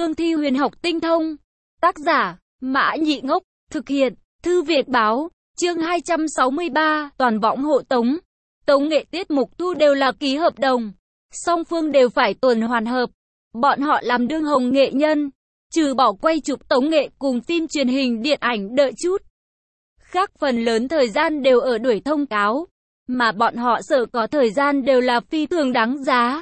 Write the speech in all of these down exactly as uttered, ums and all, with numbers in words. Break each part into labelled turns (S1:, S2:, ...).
S1: cương thi huyền học tinh thông. Tác giả, Mã Nhị Ngốc, thực hiện, Thư Việt Báo, chương hai trăm sáu mươi ba, toàn võng hộ tống. Tống nghệ tiết mục thu đều là ký hợp đồng. Song phương đều phải tuần hoàn hợp. Bọn họ làm đương hồng nghệ nhân, trừ bỏ quay chụp tống nghệ cùng phim truyền hình điện ảnh đợi chút. Khác phần lớn thời gian đều ở đuổi thông cáo, mà bọn họ sợ có thời gian đều là phi thường đáng giá.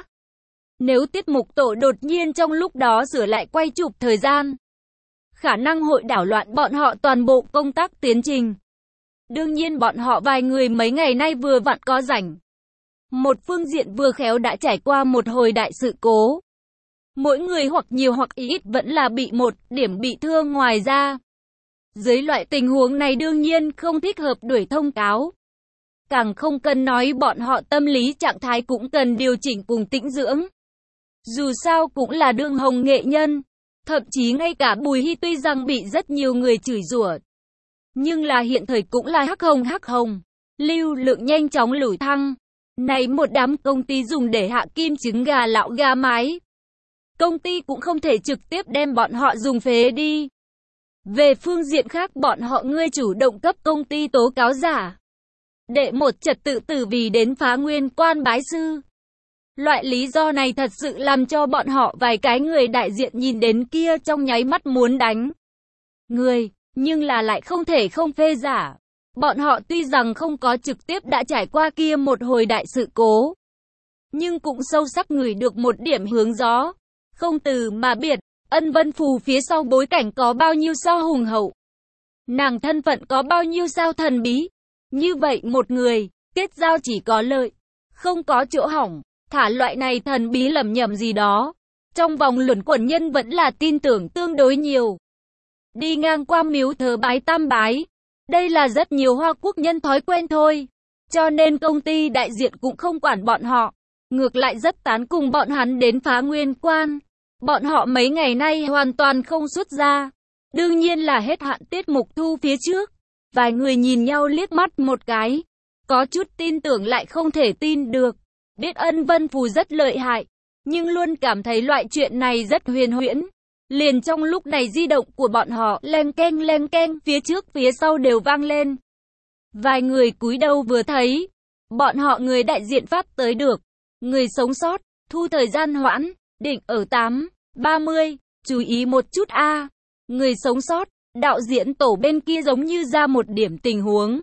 S1: Nếu tiết mục tổ đột nhiên trong lúc đó sửa lại quay chụp thời gian, khả năng hội đảo loạn bọn họ toàn bộ công tác tiến trình. Đương nhiên bọn họ vài người mấy ngày nay vừa vặn có rảnh. Một phương diện vừa khéo đã trải qua một hồi đại sự cố. Mỗi người hoặc nhiều hoặc ít vẫn là bị một điểm bị thương ngoài ra. Dưới loại tình huống này đương nhiên không thích hợp đuổi thông cáo. Càng không cần nói bọn họ tâm lý trạng thái cũng cần điều chỉnh cùng tĩnh dưỡng. Dù sao cũng là đương hồng nghệ nhân. Thậm chí ngay cả Bùi Hy tuy rằng bị rất nhiều người chửi rủa, nhưng là hiện thời cũng là hắc hồng hắc hồng. Lưu lượng nhanh chóng lủi thăng. Này một đám công ty dùng để hạ kim trứng gà lạo gà mái. Công ty cũng không thể trực tiếp đem bọn họ dùng phế đi. Về phương diện khác bọn họ ngươi chủ động cấp công ty tố cáo giả. Đệ một trật tự tử vì đến phá nguyên quan bái sư. Loại lý do này thật sự làm cho bọn họ vài cái người đại diện nhìn đến kia trong nháy mắt muốn đánh người, nhưng là lại không thể không phê giả. Bọn họ tuy rằng không có trực tiếp đã trải qua kia một hồi đại sự cố, nhưng cũng sâu sắc ngửi được một điểm hướng gió. Không từ mà biệt, Ân Vân Phù phía sau bối cảnh có bao nhiêu sao hùng hậu. Nàng thân phận có bao nhiêu sao thần bí. Như vậy một người, kết giao chỉ có lợi, không có chỗ hỏng. Thả loại này thần bí lầm nhầm gì đó. Trong vòng luẩn quẩn nhân vẫn là tin tưởng tương đối nhiều. Đi ngang qua miếu thờ bái tam bái. Đây là rất nhiều Hoa Quốc nhân thói quen thôi. Cho nên công ty đại diện cũng không quản bọn họ. Ngược lại rất tán cùng bọn hắn đến phá nguyên quan. Bọn họ mấy ngày nay hoàn toàn không xuất ra. Đương nhiên là hết hạn tiết mục thu phía trước. Vài người nhìn nhau liếc mắt một cái. Có chút tin tưởng lại không thể tin được. Biết Ân Vân Phù rất lợi hại, nhưng luôn cảm thấy loại chuyện này rất huyền huyễn. Liền trong lúc này di động của bọn họ leng keng leng keng phía trước phía sau đều vang lên. Vài người cúi đầu vừa thấy, bọn họ người đại diện Pháp tới được. Người sống sót, thu thời gian hoãn, định ở tám ba mươi, chú ý một chút a. À. Người sống sót, đạo diễn tổ bên kia giống như ra một điểm tình huống.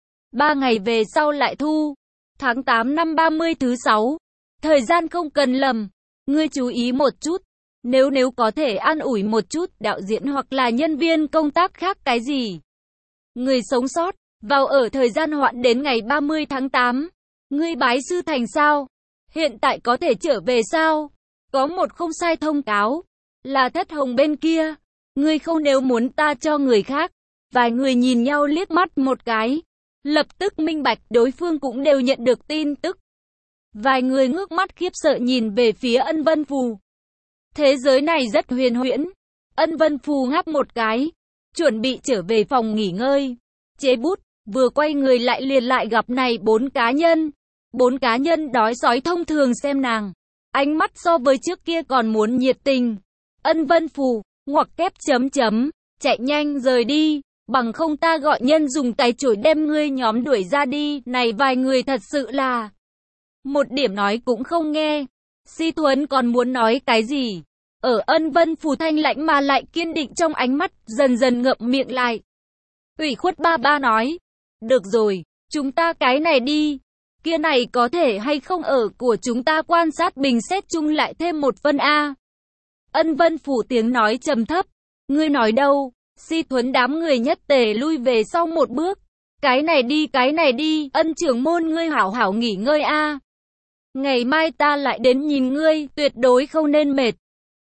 S1: Ba ngày về sau lại thu. Tháng tám năm ba mươi thứ sáu. Thời gian không cần lầm. Ngươi chú ý một chút. Nếu nếu có thể an ủi một chút đạo diễn hoặc là nhân viên công tác khác cái gì. Người sống sót, vào ở thời gian hoãn đến ngày ba mươi tháng tám. Ngươi bái sư thành sao? Hiện tại có thể trở về sao? Có một không sai thông cáo. Là Thất Hồng bên kia. Ngươi không nếu muốn ta cho người khác. Vài người nhìn nhau liếc mắt một cái. Lập tức minh bạch đối phương cũng đều nhận được tin tức. Vài người ngước mắt khiếp sợ nhìn về phía Ân Vân Phù. Thế giới này rất huyền huyễn. Ân Vân Phù ngáp một cái, chuẩn bị trở về phòng nghỉ ngơi. Chế bút, vừa quay người lại liền lại gặp này bốn cá nhân. Bốn cá nhân đói sói thông thường xem nàng. Ánh mắt so với trước kia còn muốn nhiệt tình. Ân Vân Phù, ngoặc kép chấm chấm, chạy nhanh rời đi. Bằng không ta gọi nhân dùng tay chổi đem ngươi nhóm đuổi ra đi. Này vài người thật sự là một điểm nói cũng không nghe. Si Thuấn còn muốn nói cái gì. Ở Ân Vân Phù thanh lãnh mà lại kiên định trong ánh mắt, dần dần ngậm miệng lại. Ủy khuất ba ba nói. Được rồi, chúng ta cái này đi. Kia này có thể hay không ở của chúng ta quan sát bình xét chung lại thêm một phân A. Ân Vân Phù tiếng nói trầm thấp. Ngươi nói đâu? Si Thuấn đám người nhất tề lui về sau một bước. Cái này đi cái này đi, Ân trưởng môn ngươi hảo hảo nghỉ ngơi a. Ngày mai ta lại đến nhìn ngươi, tuyệt đối không nên mệt.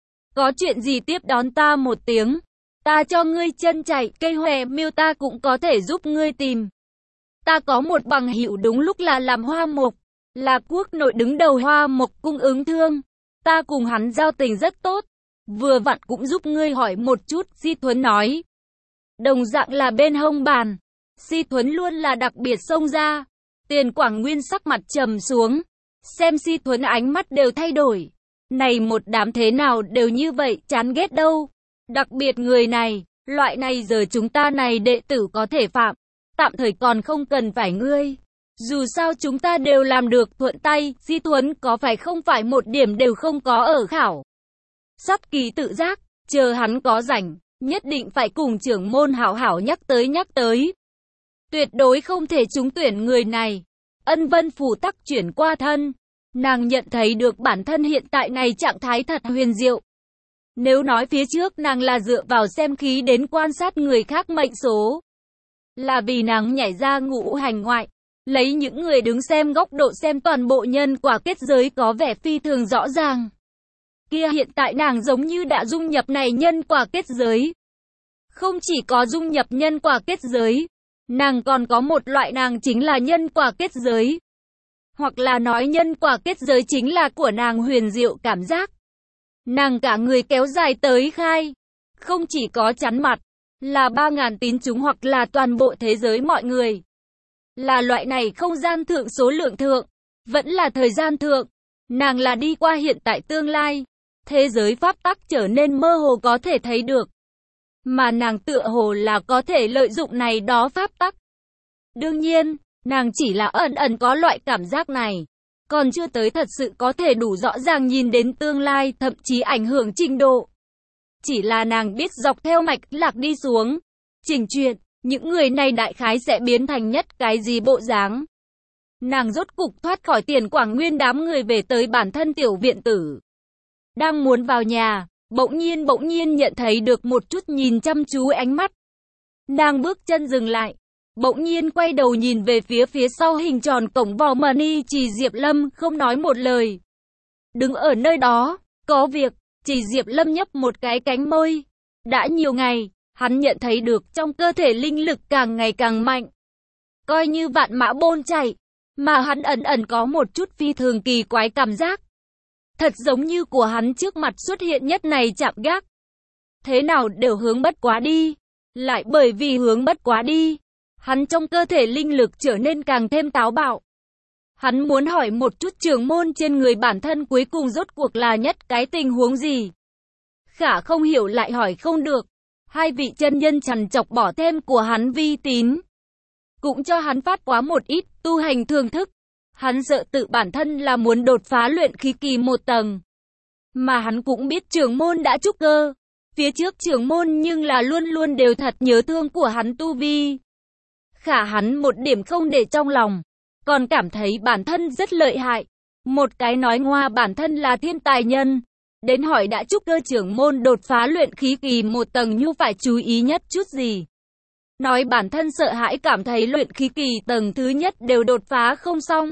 S1: Có chuyện gì tiếp đón ta một tiếng. Ta cho ngươi chân chạy, cây hòe miêu ta cũng có thể giúp ngươi tìm. Ta có một bằng hữu đúng lúc là làm hoa mộc, là quốc nội đứng đầu hoa mộc cung ứng thương. Ta cùng hắn giao tình rất tốt. Vừa vặn cũng giúp ngươi hỏi một chút, Si Thuấn nói. Đồng dạng là bên hông bàn. Si Thuấn luôn là đặc biệt xông ra. Tiền Quảng Nguyên sắc mặt trầm xuống. Xem Si Thuấn ánh mắt đều thay đổi. Này một đám thế nào đều như vậy, chán ghét đâu. Đặc biệt người này, loại này giờ chúng ta này đệ tử có thể phạm. Tạm thời còn không cần phải ngươi. Dù sao chúng ta đều làm được thuận tay, Di Thuấn có phải không phải một điểm đều không có ở khảo. Sát Kỳ tự giác, chờ hắn có rảnh, nhất định phải cùng trưởng môn hảo hảo nhắc tới nhắc tới. Tuyệt đối không thể trúng tuyển người này. Ân Vân Phủ tắc chuyển qua thân. Nàng nhận thấy được bản thân hiện tại này trạng thái thật huyền diệu. Nếu nói phía trước nàng là dựa vào xem khí đến quan sát người khác mệnh số. Là vì nàng nhảy ra ngũ hành ngoại. Lấy những người đứng xem góc độ xem toàn bộ nhân quả kết giới có vẻ phi thường rõ ràng. Kia hiện tại nàng giống như đã dung nhập này nhân quả kết giới. Không chỉ có dung nhập nhân quả kết giới, nàng còn có một loại nàng chính là nhân quả kết giới. Hoặc là nói nhân quả kết giới chính là của nàng huyền diệu cảm giác. Nàng cả người kéo dài tới khai. Không chỉ có chắn mặt, là ba ngàn tín chúng hoặc là toàn bộ thế giới mọi người. Là loại này không gian thượng số lượng thượng, vẫn là thời gian thượng. Nàng là đi qua hiện tại tương lai. Thế giới pháp tắc trở nên mơ hồ có thể thấy được. Mà nàng tựa hồ là có thể lợi dụng này đó pháp tắc. Đương nhiên, nàng chỉ là ẩn ẩn có loại cảm giác này. Còn chưa tới thật sự có thể đủ rõ ràng nhìn đến tương lai, thậm chí ảnh hưởng trình độ. Chỉ là nàng biết dọc theo mạch lạc đi xuống. Trình chuyện, những người này đại khái sẽ biến thành nhất cái gì bộ dáng. Nàng rốt cục thoát khỏi Tiền Quảng Nguyên đám người về tới bản thân tiểu viện tử. Đang muốn vào nhà, bỗng nhiên bỗng nhiên nhận thấy được một chút nhìn chăm chú ánh mắt. Nàng bước chân dừng lại, bỗng nhiên quay đầu nhìn về phía phía sau hình tròn cổng vò mờ ni Trì Diệp Lâm không nói một lời. Đứng ở nơi đó, có việc, Trì Diệp Lâm nhấp một cái cánh môi. Đã nhiều ngày, hắn nhận thấy được trong cơ thể linh lực càng ngày càng mạnh. Coi như vạn mã bôn chạy, mà hắn ẩn ẩn có một chút phi thường kỳ quái cảm giác. Thật giống như của hắn trước mặt xuất hiện nhất này chạm gác. Thế nào đều hướng bất quá đi. Lại bởi vì hướng bất quá đi, hắn trong cơ thể linh lực trở nên càng thêm táo bạo. Hắn muốn hỏi một chút trưởng môn trên người bản thân cuối cùng rốt cuộc là nhất cái tình huống gì. Khả không hiểu lại hỏi không được. Hai vị chân nhân chằn chọc bỏ thêm của hắn vi tín. Cũng cho hắn phát quá một ít tu hành thường thức. Hắn sợ tự bản thân là muốn đột phá luyện khí kỳ một tầng. Mà hắn cũng biết trưởng môn đã trúc cơ. Phía trước trưởng môn nhưng là luôn luôn đều thật nhớ thương của hắn tu vi. Khả hắn một điểm không để trong lòng. Còn cảm thấy bản thân rất lợi hại. Một cái nói ngoa bản thân là thiên tài nhân. Đến hỏi đã trúc cơ trưởng môn đột phá luyện khí kỳ một tầng nhu phải chú ý nhất chút gì. Nói bản thân sợ hãi cảm thấy luyện khí kỳ tầng thứ nhất đều đột phá không xong.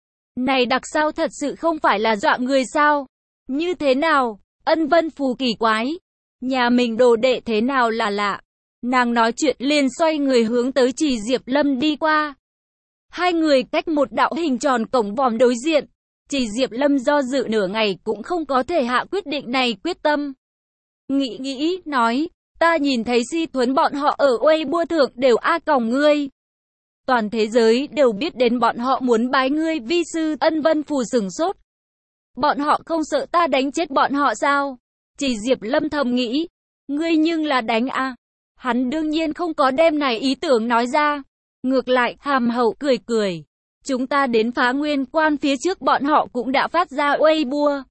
S1: Này đặc sao thật sự không phải là dọa người sao? Như thế nào? Ân Vân Phù kỳ quái. Nhà mình đồ đệ thế nào là lạ? Nàng nói chuyện liền xoay người hướng tới Trì Diệp Lâm đi qua. Hai người cách một đạo hình tròn cổng vòm đối diện. Trì Diệp Lâm do dự nửa ngày cũng không có thể hạ quyết định này quyết tâm. Nghĩ nghĩ, nói, ta nhìn thấy Di Thuấn bọn họ ở Uây Bua Thượng đều a còng ngươi. Toàn thế giới đều biết đến bọn họ muốn bái ngươi vi sư. Ân Vân Phù sửng sốt. Bọn họ không sợ ta đánh chết bọn họ sao? Trì Diệp Lâm thầm nghĩ, ngươi nhưng là đánh a. Hắn đương nhiên không có đem này ý tưởng nói ra. Ngược lại, hàm hậu cười cười. Chúng ta đến phá nguyên quan phía trước bọn họ cũng đã phát ra Uây Bua.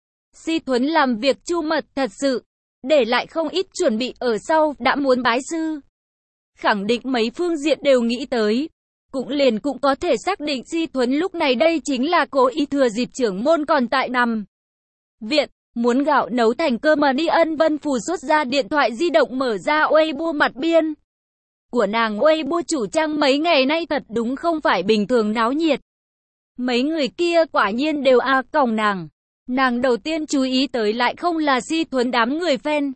S1: Di Thuấn làm việc chu mật thật sự, để lại không ít chuẩn bị ở sau đã muốn bái sư. Khẳng định mấy phương diện đều nghĩ tới. Cũng liền cũng có thể xác định Di Thuấn lúc này đây chính là cố ý thừa dịp trưởng môn còn tại nằm viện, muốn gạo nấu thành cơm mà đi. Ân Vân Phù xuất ra điện thoại di động mở ra Uây Bua mặt biên. Của nàng Uây Bua chủ trang mấy ngày nay thật đúng không phải bình thường náo nhiệt. Mấy người kia quả nhiên đều a còng nàng. Nàng đầu tiên chú ý tới lại không là Di Thuấn đám người fan,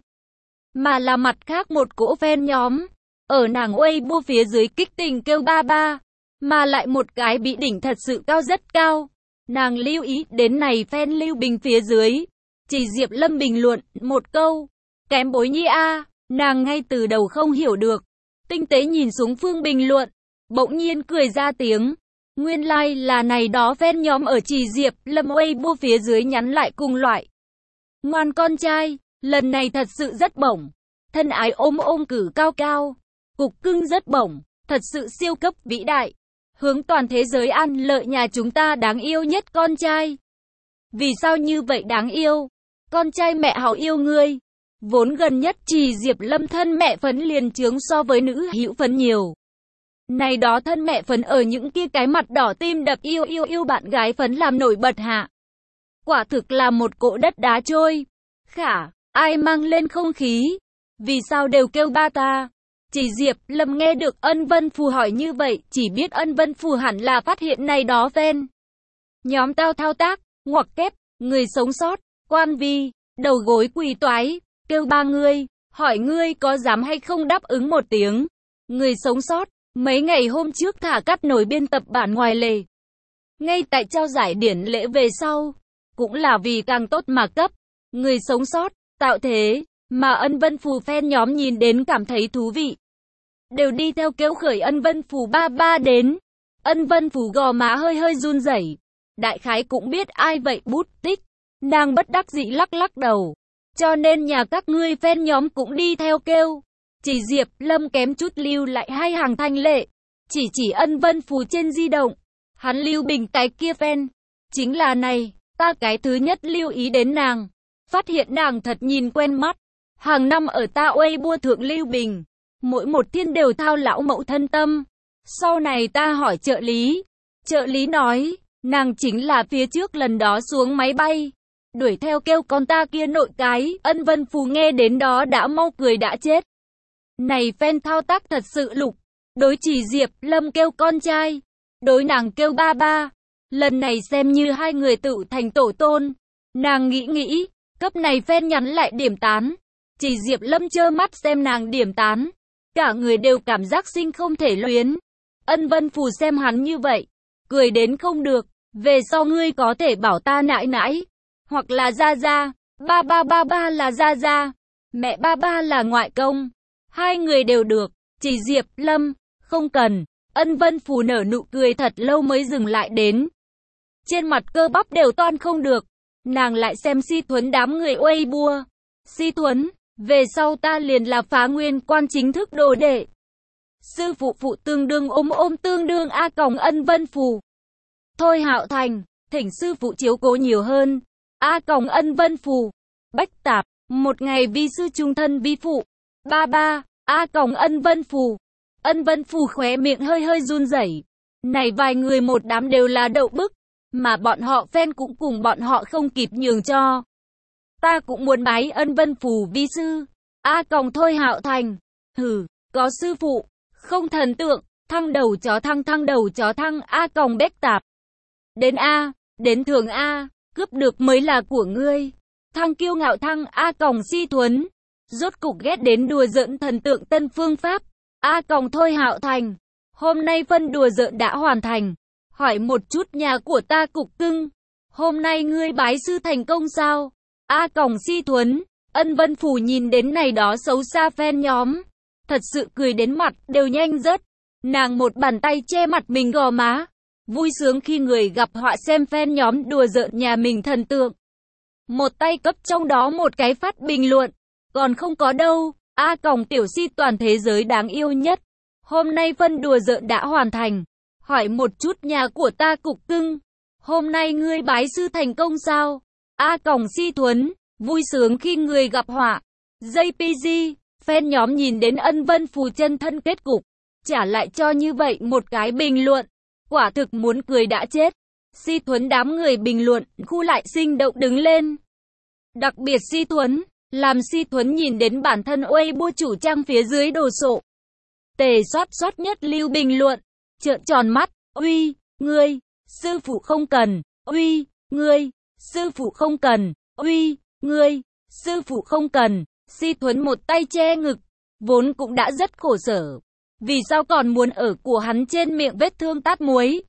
S1: mà là mặt khác một cỗ fan nhóm. Ở nàng Uây Bua phía dưới kích tình kêu ba ba, mà lại một cái bị đỉnh thật sự cao rất cao. Nàng lưu ý đến này fan lưu bình phía dưới. Chỉ Diệp Lâm bình luận một câu, kém bối nhi a. Nàng ngay từ đầu không hiểu được. Tinh tế nhìn xuống phương bình luận, bỗng nhiên cười ra tiếng. Nguyên lai like là này đó fan nhóm ở Trì Diệp Lâm Uây Bua phía dưới nhắn lại cùng loại. Ngoan con trai, lần này thật sự rất bổng. Thân ái ôm ôm cử cao cao. Cục cưng rất bổng, thật sự siêu cấp vĩ đại. Hướng toàn thế giới an lợi nhà chúng ta đáng yêu nhất con trai. Vì sao như vậy đáng yêu? Con trai mẹ hảo yêu ngươi. Vốn gần nhất Trì Diệp Lâm thân mẹ phấn liền trướng so với nữ hữu phấn nhiều. Này đó thân mẹ phấn ở những kia cái mặt đỏ tim đập yêu yêu yêu bạn gái phấn làm nổi bật hạ. Quả thực là một cỗ đất đá trôi. Khả, ai mang lên không khí? Vì sao đều kêu ba ta? Trì Diệp Lâm nghe được Ân Vân Phù hỏi như vậy, chỉ biết Ân Vân Phù hẳn là phát hiện này đó fan. Nhóm tao thao tác, ngoặc kép, người sống sót, quan vi, đầu gối quỳ toái, kêu ba ngươi, hỏi ngươi có dám hay không đáp ứng một tiếng. Người sống sót, mấy ngày hôm trước thả cắt nổi biên tập bản ngoài lề. Ngay tại trao giải điển lễ về sau, cũng là vì càng tốt mà cấp. Người sống sót, tạo thế, mà Ân Vân Phù fan nhóm nhìn đến cảm thấy thú vị. Đều đi theo kêu khởi Ân Vân Phù ba ba đến. Ân Vân Phù gò má hơi hơi run rẩy. Đại khái cũng biết ai vậy bút tích. Nàng bất đắc dĩ lắc lắc đầu. Cho nên nhà các ngươi fan nhóm cũng đi theo kêu. Chỉ Diệp Lâm kém chút lưu lại hai hàng thanh lệ. Chỉ chỉ Ân Vân Phù trên di động. Hắn lưu bình cái kia fan. Chính là này, ta cái thứ nhất lưu ý đến nàng. Phát hiện nàng thật nhìn quen mắt. Hàng năm ở ta Weibo thượng lưu bình. Mỗi một thiên đều thao lão mẫu thân tâm. Sau này ta hỏi trợ lý. Trợ lý nói, nàng chính là phía trước lần đó xuống máy bay. Đuổi theo kêu con ta kia nội cái. Ân Vân Phù nghe đến đó đã mau cười đã chết. Này fan thao tác thật sự lục. Đối Chỉ Diệp Lâm kêu con trai. Đối nàng kêu ba ba. Lần này xem như hai người tự thành tổ tôn. Nàng nghĩ nghĩ. Cấp này fan nhắn lại điểm tán. Chỉ Diệp Lâm trơ mắt xem nàng điểm tán. Cả người đều cảm giác sinh không thể luyến. Ân Vân Phù xem hắn như vậy. Cười đến không được. Về sau ngươi có thể bảo ta nãi nãi. Hoặc là gia gia. Ba ba ba ba là gia gia. Mẹ ba ba là ngoại công. Hai người đều được. Chỉ Diệp Lâm. Không cần. Ân Vân Phù nở nụ cười thật lâu mới dừng lại đến. Trên mặt cơ bắp đều toan không được. Nàng lại xem Si Thuấn đám người uây bua. Si Thuấn, về sau ta liền là Phá Nguyên quan chính thức đồ đệ. Sư phụ phụ tương đương ôm ôm tương đương A còng Ân Vân Phù. Thôi Hạo Thành, thỉnh sư phụ chiếu cố nhiều hơn. A còng Ân Vân Phù. Bách Tạp, một ngày vi sư trung thân vi phụ. Ba ba, A còng Ân Vân Phù. Ân Vân Phù khóe miệng hơi hơi run rẩy. Này vài người một đám đều là đậu bức. Mà bọn họ fan cũng cùng bọn họ không kịp nhường cho. Ta cũng muốn bái Ân Vân Phù vi sư. A còng Thôi Hạo Thành. Hừ, có sư phụ, không thần tượng, thăng đầu chó thăng thăng đầu chó thăng A còng Bách Tạp. Đến A, đến thường A, cướp được mới là của ngươi. Thăng kiêu ngạo thăng A còng Si Thuấn. Rốt cục ghét đến đùa giỡn thần tượng tân phương pháp. A còng Thôi Hạo Thành. Hôm nay phân đùa giỡn đã hoàn thành. Hỏi một chút nhà của ta cục cưng. Hôm nay ngươi bái sư thành công sao? A còng Si Thuấn. Ân Vân Phù nhìn đến này đó xấu xa fan nhóm. Thật sự cười đến mặt đều nhanh rớt. Nàng một bàn tay che mặt mình gò má. Vui sướng khi người gặp họa xem fan nhóm đùa giỡn nhà mình thần tượng. Một tay cấp trong đó một cái phát bình luận. Còn không có đâu. A còng tiểu Si toàn thế giới đáng yêu nhất. Hôm nay phân đùa giỡn đã hoàn thành. Hỏi một chút nhà của ta cục cưng. Hôm nay ngươi bái sư thành công sao? A còng Si Thuấn. Vui sướng khi người gặp họa. gi pê giê. Fan nhóm nhìn đến Ân Vân Phù chân thân kết cục. Trả lại cho như vậy một cái bình luận. Quả thực muốn cười đã chết. Si Thuấn đám người bình luận. Khu lại sinh động đứng lên. Đặc biệt Si Thuấn. Làm Si Thuấn nhìn đến bản thân Weibo chủ trang phía dưới đồ sộ. Tề soát soát nhất lưu bình luận. Trợn tròn mắt. Uy, ngươi. Sư phụ không cần. Uy, ngươi. Sư phụ không cần. Uy, ngươi. Sư phụ không cần. Si Thuấn một tay che ngực. Vốn cũng đã rất khổ sở. Vì sao còn muốn ở của hắn trên miệng vết thương tát muối?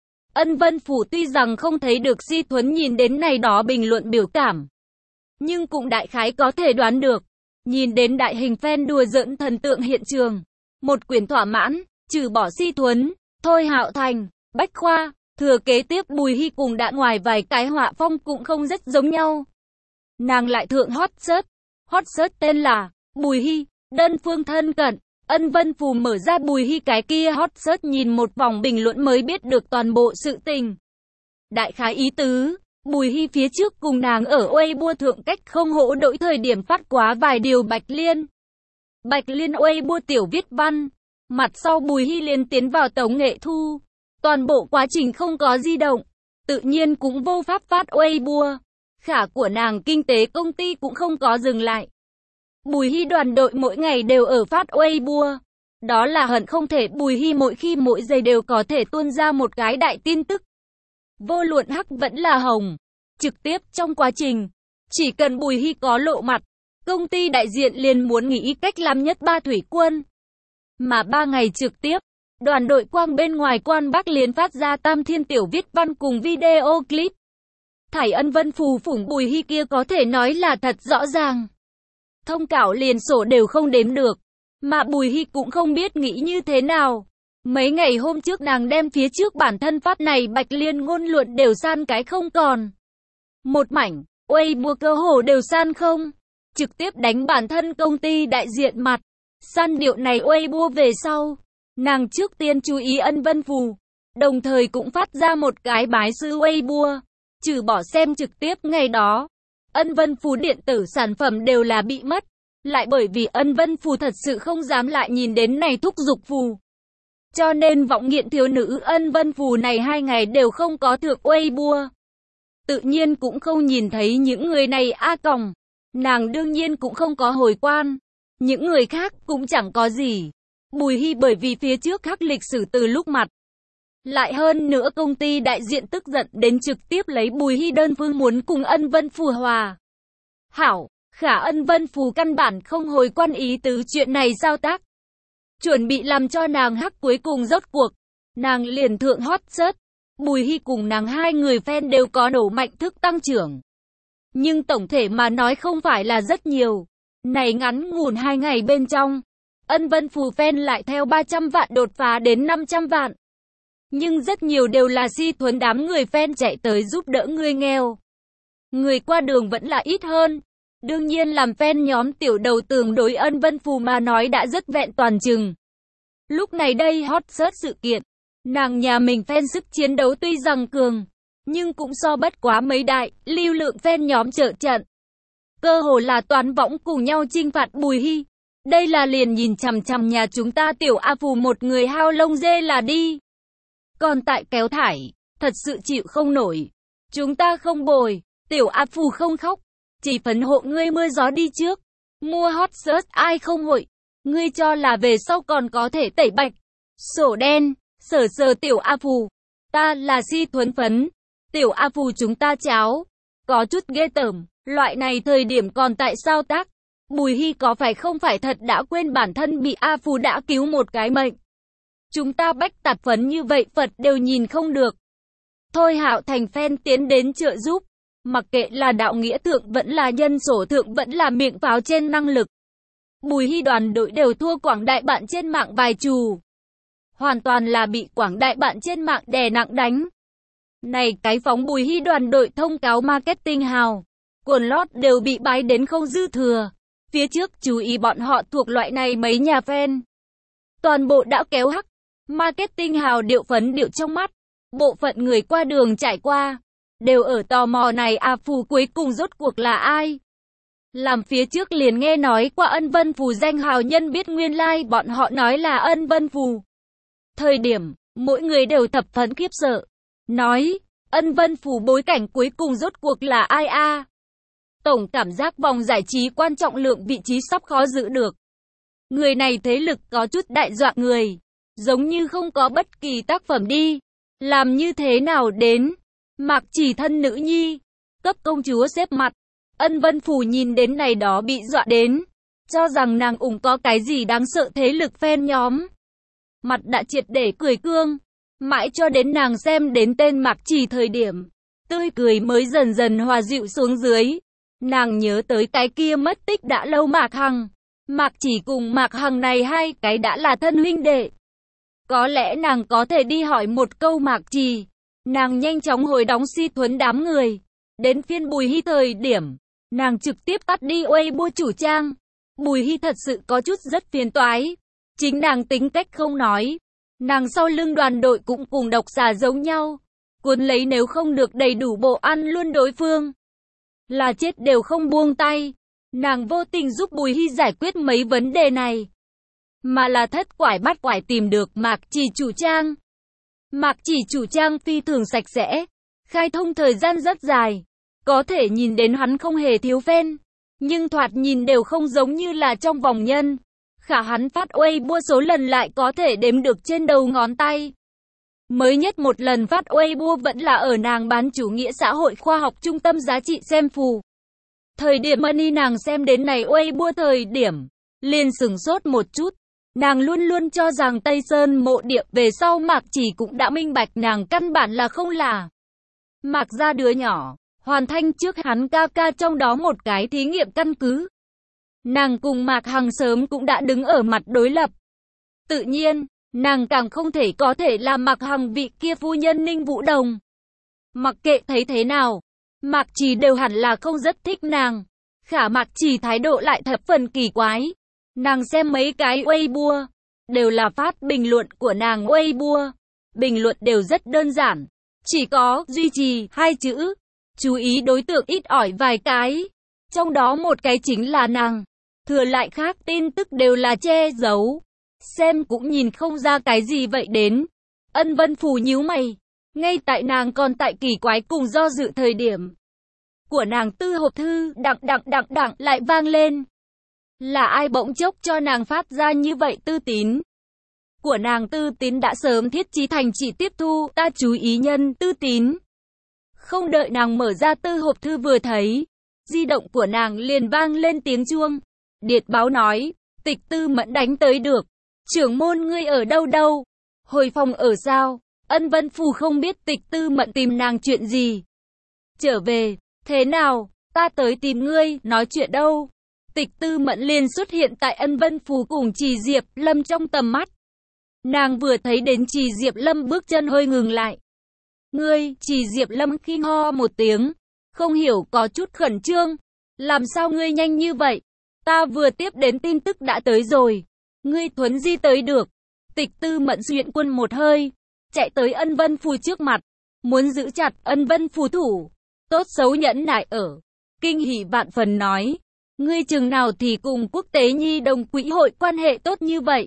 S1: Ân Vân Phù tuy rằng không thấy được Si Thuấn nhìn đến này đó bình luận biểu cảm. Nhưng cũng đại khái có thể đoán được. Nhìn đến đại hình fan đùa giỡn thần tượng hiện trường. Một quyển thỏa mãn, trừ bỏ Si Thuấn, Thôi Hạo Thành, Bách Khoa, thừa kế tiếp Bùi Hy cùng đã ngoài vài cái họa phong cũng không rất giống nhau. nàng lại thượng hot search. Hot search tên là Bùi Hy, đơn phương thân cận. Ân Vân Phù mở ra Bùi Hy cái kia hot search nhìn một vòng bình luận mới biết được toàn bộ sự tình. Đại khái ý tứ, Bùi Hy phía trước cùng nàng ở Weibo thượng cách không hỗ đổi thời điểm phát quá vài điều Bạch Liên. Bạch Liên Weibo tiểu viết văn. Mặt sau Bùi Hy liền tiến vào tống nghệ thu. Toàn bộ quá trình không có di động. Tự nhiên cũng vô pháp phát Weibo. Khả của nàng kinh tế công ty cũng không có dừng lại. Bùi Hy đoàn đội mỗi ngày đều ở phát Weibo. Đó là hận không thể Bùi Hy mỗi khi mỗi giây đều có thể tuôn ra một cái đại tin tức. Vô luận hắc vẫn là hồng. Trực tiếp trong quá trình, chỉ cần Bùi Hy có lộ mặt, công ty đại diện liền muốn nghĩ cách làm nhất ba thủy quân. Mà ba ngày trực tiếp, đoàn đội quang bên ngoài quan Bắc liền phát ra tam thiên tiểu viết văn cùng video clip. Thải Ân Vân Phù phủng Bùi Hy kia có thể nói là thật rõ ràng. Thông cáo liền sổ đều không đếm được, mà Bùi Hy cũng không biết nghĩ như thế nào. Mấy ngày hôm trước nàng đem phía trước bản thân phát này Bạch Liên ngôn luận đều san cái không còn. Một mảnh, Weibo cơ hồ đều san không. Trực tiếp đánh bản thân công ty đại diện mặt. San điệu này Weibo về sau. Nàng trước tiên chú ý Ân Vân Phù. Đồng thời cũng phát ra một cái bái sư Weibo. Trừ bỏ xem trực tiếp ngày đó. Ân Vân Phù điện tử sản phẩm đều là bị mất. Lại bởi vì Ân Vân Phù thật sự không dám lại nhìn đến này thúc giục phù. Cho nên vọng nghiện thiếu nữ Ân Vân Phù này hai ngày đều không có thượng Weibo. Tự nhiên cũng không nhìn thấy những người này a còng. Nàng đương nhiên cũng không có hồi quan. Những người khác cũng chẳng có gì. Bùi Hy bởi vì phía trước khắc lịch sử từ lúc mặt. Lại hơn nữa công ty đại diện tức giận đến trực tiếp lấy Bùi Hy đơn phương muốn cùng Ân Vân Phù hòa. Hảo, khả Ân Vân Phù căn bản không hồi quan ý tứ chuyện này giao tác. Chuẩn bị làm cho nàng hắc cuối cùng rốt cuộc. Nàng liền thượng hot search. Bùi Hy cùng nàng hai người fan đều có nổ mạnh thức tăng trưởng. Nhưng tổng thể mà nói không phải là rất nhiều. Này ngắn ngủn hai ngày bên trong. Ân Vân Phù fan lại theo ba trăm vạn đột phá đến năm trăm vạn. Nhưng rất nhiều đều là si thuần đám người fan chạy tới giúp đỡ người nghèo. Người qua đường vẫn là ít hơn. Đương nhiên làm fan nhóm tiểu đầu tường đối Ân Vân Phù mà nói đã rất vẹn toàn chừng. Lúc này đây hot search sự kiện. Nàng nhà mình fan sức chiến đấu tuy rằng cường, nhưng cũng so bất quá mấy đại, lưu lượng fan nhóm trợ trận. Cơ hồ là toàn võng cùng nhau chinh phạt Bùi Hy. Đây là liền nhìn chằm chằm nhà chúng ta tiểu A Phù một người hao lông dê là đi. Còn tại kéo thải, thật sự chịu không nổi. Chúng ta không bồi, tiểu A Phù không khóc. Chỉ phấn hộ ngươi mưa gió đi trước. Mua hot search ai không hội. Ngươi cho là về sau còn có thể tẩy bạch. Sổ đen, sở sở tiểu A Phù. Ta là si thuấn phấn. Tiểu A Phù chúng ta cháo. Có chút ghê tởm. Loại này thời điểm còn tại sao tác. Bùi Hy có phải không phải thật đã quên bản thân bị A Phù đã cứu một cái mệnh. Chúng ta bách tạp phấn như vậy Phật đều nhìn không được. Thôi Hạo thành fan tiến đến trợ giúp. Mặc kệ là đạo nghĩa thượng vẫn là nhân sổ thượng vẫn là miệng pháo trên năng lực. Bùi Hy đoàn đội đều thua quảng đại bạn trên mạng vài chù. Hoàn toàn là bị quảng đại bạn trên mạng đè nặng đánh. Này cái phóng Bùi Hy đoàn đội thông cáo marketing hào. Quần lót đều bị bái đến không dư thừa. Phía trước chú ý bọn họ thuộc loại này mấy nhà fan. Toàn bộ đã kéo hắc. Marketing hào điệu phấn điệu trong mắt. Bộ phận người qua đường trải qua. Đều ở tò mò này A Phù cuối cùng rốt cuộc là ai. Làm phía trước liền nghe nói qua Ân Vân Phù danh hào nhân biết nguyên lai like, bọn họ nói là Ân Vân Phù. Thời điểm, mỗi người đều thập phấn khiếp sợ. Nói, Ân Vân Phù bối cảnh cuối cùng rốt cuộc là ai a? Tổng cảm giác vòng giải trí quan trọng lượng vị trí sắp khó giữ được. Người này thế lực có chút đại dọa người. Giống như không có bất kỳ tác phẩm đi. Làm như thế nào đến? Mạc Chỉ thân nữ nhi. Cấp công chúa xếp mặt. Ân Vân Phù nhìn đến này đó bị dọa đến. Cho rằng nàng ủng có cái gì đáng sợ thế lực fan nhóm. Mặt đã triệt để cười cương. Mãi cho đến nàng xem đến tên Mạc Chỉ thời điểm. Tươi cười mới dần dần hòa dịu xuống dưới. Nàng nhớ tới cái kia mất tích đã lâu Mạc Hằng. Mạc Chỉ cùng Mạc Hằng này hai cái đã là thân huynh đệ. Có lẽ nàng có thể đi hỏi một câu Mạc Chỉ. Nàng nhanh chóng hồi đóng si thuấn đám người. Đến phiên Bùi Hy thời điểm. Nàng trực tiếp tắt đi Weibo chủ trang. Bùi Hy thật sự có chút rất phiền toái. Chính nàng tính cách không nói. Nàng sau lưng đoàn đội cũng cùng độc xà giống nhau. Cuốn lấy nếu không được đầy đủ bộ ăn luôn đối phương. Là chết đều không buông tay. Nàng vô tình giúp Bùi Hy giải quyết mấy vấn đề này. Mà là thất quải bắt quải tìm được Mạc Chỉ chủ trang. Mạc Chỉ chủ trang phi thường sạch sẽ. Khai thông thời gian rất dài. Có thể nhìn đến hắn không hề thiếu fan. Nhưng thoạt nhìn đều không giống như là trong vòng nhân. Khả hắn phát Weibo số lần lại có thể đếm được trên đầu ngón tay. Mới nhất một lần phát Weibo vẫn là ở nàng bán chủ nghĩa xã hội khoa học trung tâm giá trị xem phù. Thời điểm Money nàng xem đến này Weibo thời điểm, liền sửng sốt một chút. Nàng luôn luôn cho rằng Tây Sơn mộ địa về sau Mạc Chỉ cũng đã minh bạch nàng căn bản là không là Mạc gia đứa nhỏ, hoàn thành trước hắn ca ca trong đó một cái thí nghiệm căn cứ. Nàng cùng Mạc Hằng sớm cũng đã đứng ở mặt đối lập. Tự nhiên, nàng càng không thể có thể là Mạc Hằng vị kia phu nhân Ninh Vũ Đồng. Mặc kệ thấy thế nào, Mạc Chỉ đều hẳn là không rất thích nàng. Khả Mạc Chỉ thái độ lại thập phần kỳ quái. Nàng xem mấy cái Weibo, đều là phát bình luận của nàng Weibo. Bình luận đều rất đơn giản. Chỉ có duy trì hai chữ. Chú ý đối tượng ít ỏi vài cái. Trong đó một cái chính là nàng. Thừa lại khác tin tức đều là che giấu. Xem cũng nhìn không ra cái gì vậy đến. Ân Vân Phù nhíu mày. Ngay tại nàng còn tại kỳ quái cùng do dự thời điểm của nàng tư hộp thư đặng đặng đặng đặng lại vang lên. Là ai bỗng chốc cho nàng phát ra như vậy tư tín? Của nàng tư tín đã sớm thiết trí thành chỉ tiếp thu ta chú ý nhân tư tín. Không đợi nàng mở ra tư hộp thư vừa thấy, di động của nàng liền vang lên tiếng chuông. Điệt báo nói, Tịch Tư Mẫn đánh tới được. Trưởng môn ngươi ở đâu đâu? Hồi phòng ở sao? Ân Vân Phù không biết Tịch Tư Mẫn tìm nàng chuyện gì. Trở về, thế nào? Ta tới tìm ngươi, nói chuyện đâu? Tịch Tư Mẫn liền xuất hiện tại Ân Vân Phù cùng Trì Diệp Lâm trong tầm mắt. Nàng vừa thấy đến Trì Diệp Lâm bước chân hơi ngừng lại. Ngươi, Trì Diệp Lâm khi ho một tiếng, không hiểu có chút khẩn trương. Làm sao ngươi nhanh như vậy? Ta vừa tiếp đến tin tức đã tới rồi. Ngươi thuấn di tới được. Tịch Tư Mẫn duyện quân một hơi, chạy tới Ân Vân Phù trước mặt, muốn giữ chặt Ân Vân Phù thủ. Tốt xấu nhẫn nại ở. Kinh hỉ vạn phần nói. Ngươi chừng nào thì cùng Quốc tế nhi đồng quỹ hội quan hệ tốt như vậy?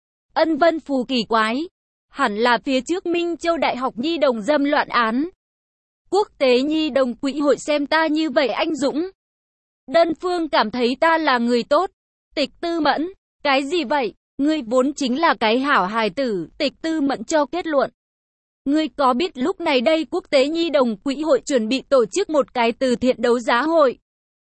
S1: Ân Vân Phù kỳ quái. Hẳn là phía trước Minh Châu Đại học nhi đồng dâm loạn án. Quốc tế nhi đồng quỹ hội xem ta như vậy anh dũng. Đơn phương cảm thấy ta là người tốt. Tịch Tư Mẫn, cái gì vậy? Ngươi vốn chính là cái hảo hài tử, Tịch Tư Mẫn cho kết luận. Ngươi có biết lúc này đây Quốc tế nhi đồng quỹ hội chuẩn bị tổ chức một cái từ thiện đấu giá hội?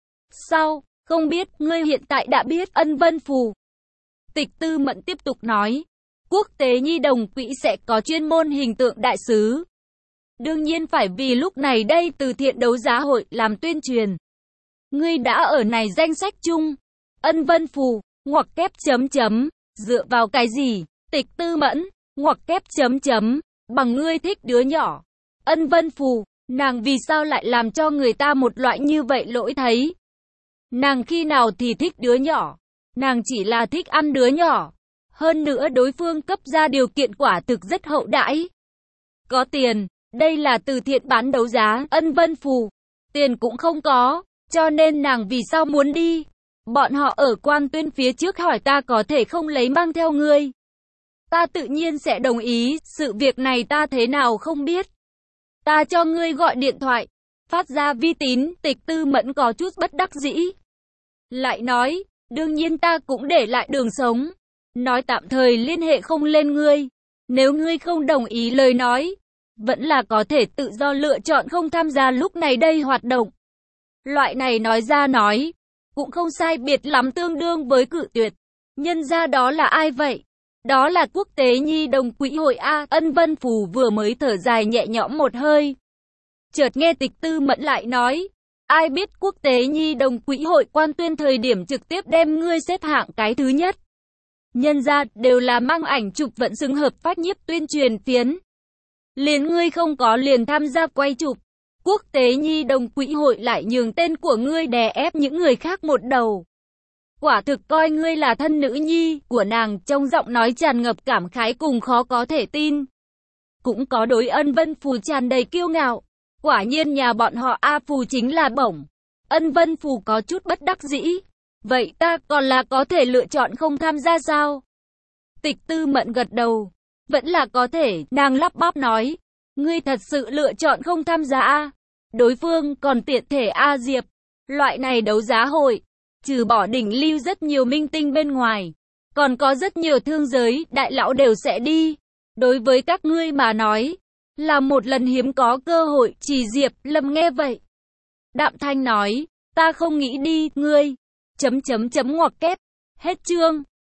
S1: Sao? Không biết, ngươi hiện tại đã biết. Ân Vân Phù. Tịch Tư Mẫn tiếp tục nói. Quốc tế nhi đồng quỹ sẽ có chuyên môn hình tượng đại sứ. Đương nhiên phải vì lúc này đây từ thiện đấu giá hội làm tuyên truyền. Ngươi đã ở này danh sách chung. Ân Vân Phù, ngoặc kép chấm chấm, dựa vào cái gì? Tịch Tư Mẫn, ngoặc kép chấm chấm, bằng ngươi thích đứa nhỏ. Ân Vân Phù, nàng vì sao lại làm cho người ta một loại như vậy lỗi thấy? Nàng khi nào thì thích đứa nhỏ? Nàng chỉ là thích ăn đứa nhỏ. Hơn nữa đối phương cấp ra điều kiện quả thực rất hậu đãi. Có tiền, đây là từ thiện bán đấu giá. Ân Vân Phù, tiền cũng không có, cho nên nàng vì sao muốn đi? Bọn họ ở quan tuyên phía trước hỏi ta có thể không lấy mang theo ngươi. Ta tự nhiên sẽ đồng ý, sự việc này ta thế nào không biết. Ta cho ngươi gọi điện thoại, phát ra vi tín. Tịch Tư Mẫn có chút bất đắc dĩ. Lại nói, đương nhiên ta cũng để lại đường sống. Nói tạm thời liên hệ không lên ngươi. Nếu ngươi không đồng ý lời nói, vẫn là có thể tự do lựa chọn không tham gia lúc này đây hoạt động. Loại này nói ra nói, cũng không sai biệt lắm tương đương với cự tuyệt. Nhân ra đó là ai vậy? Đó là Quốc tế nhi đồng quỹ hội A. Ân Vân Phù vừa mới thở dài nhẹ nhõm một hơi. Chợt nghe Tịch Tư Mẫn lại nói. Ai biết Quốc tế nhi đồng quỹ hội quan tuyên thời điểm trực tiếp đem ngươi xếp hạng cái thứ nhất. Nhân ra đều là mang ảnh chụp vẫn xứng hợp phát nhiếp tuyên truyền phiến. Liền ngươi không có liền tham gia quay chụp. Quốc tế Nhi đồng Quỹ hội lại nhường tên của ngươi đè ép những người khác một đầu. Quả thực coi ngươi là thân nữ nhi của nàng, trong giọng nói tràn ngập cảm khái cùng khó có thể tin. Cũng có đối Ân Vân Phù tràn đầy kiêu ngạo. Quả nhiên nhà bọn họ A Phù chính là bổng. Ân Vân Phù có chút bất đắc dĩ. Vậy ta còn là có thể lựa chọn không tham gia sao? Tịch Tư Mận gật đầu. Vẫn là có thể, nàng lắp bắp nói. Ngươi thật sự lựa chọn không tham gia a? Đối phương còn tiện thể A Diệp. Loại này đấu giá hội, trừ bỏ đỉnh lưu rất nhiều minh tinh bên ngoài, còn có rất nhiều thương giới, đại lão đều sẽ đi. Đối với các ngươi mà nói, là một lần hiếm có cơ hội. Chỉ Diệp Lâm nghe vậy, đạm thanh nói, ta không nghĩ đi, ngươi, chấm chấm chấm ngoặc kép, hết chương.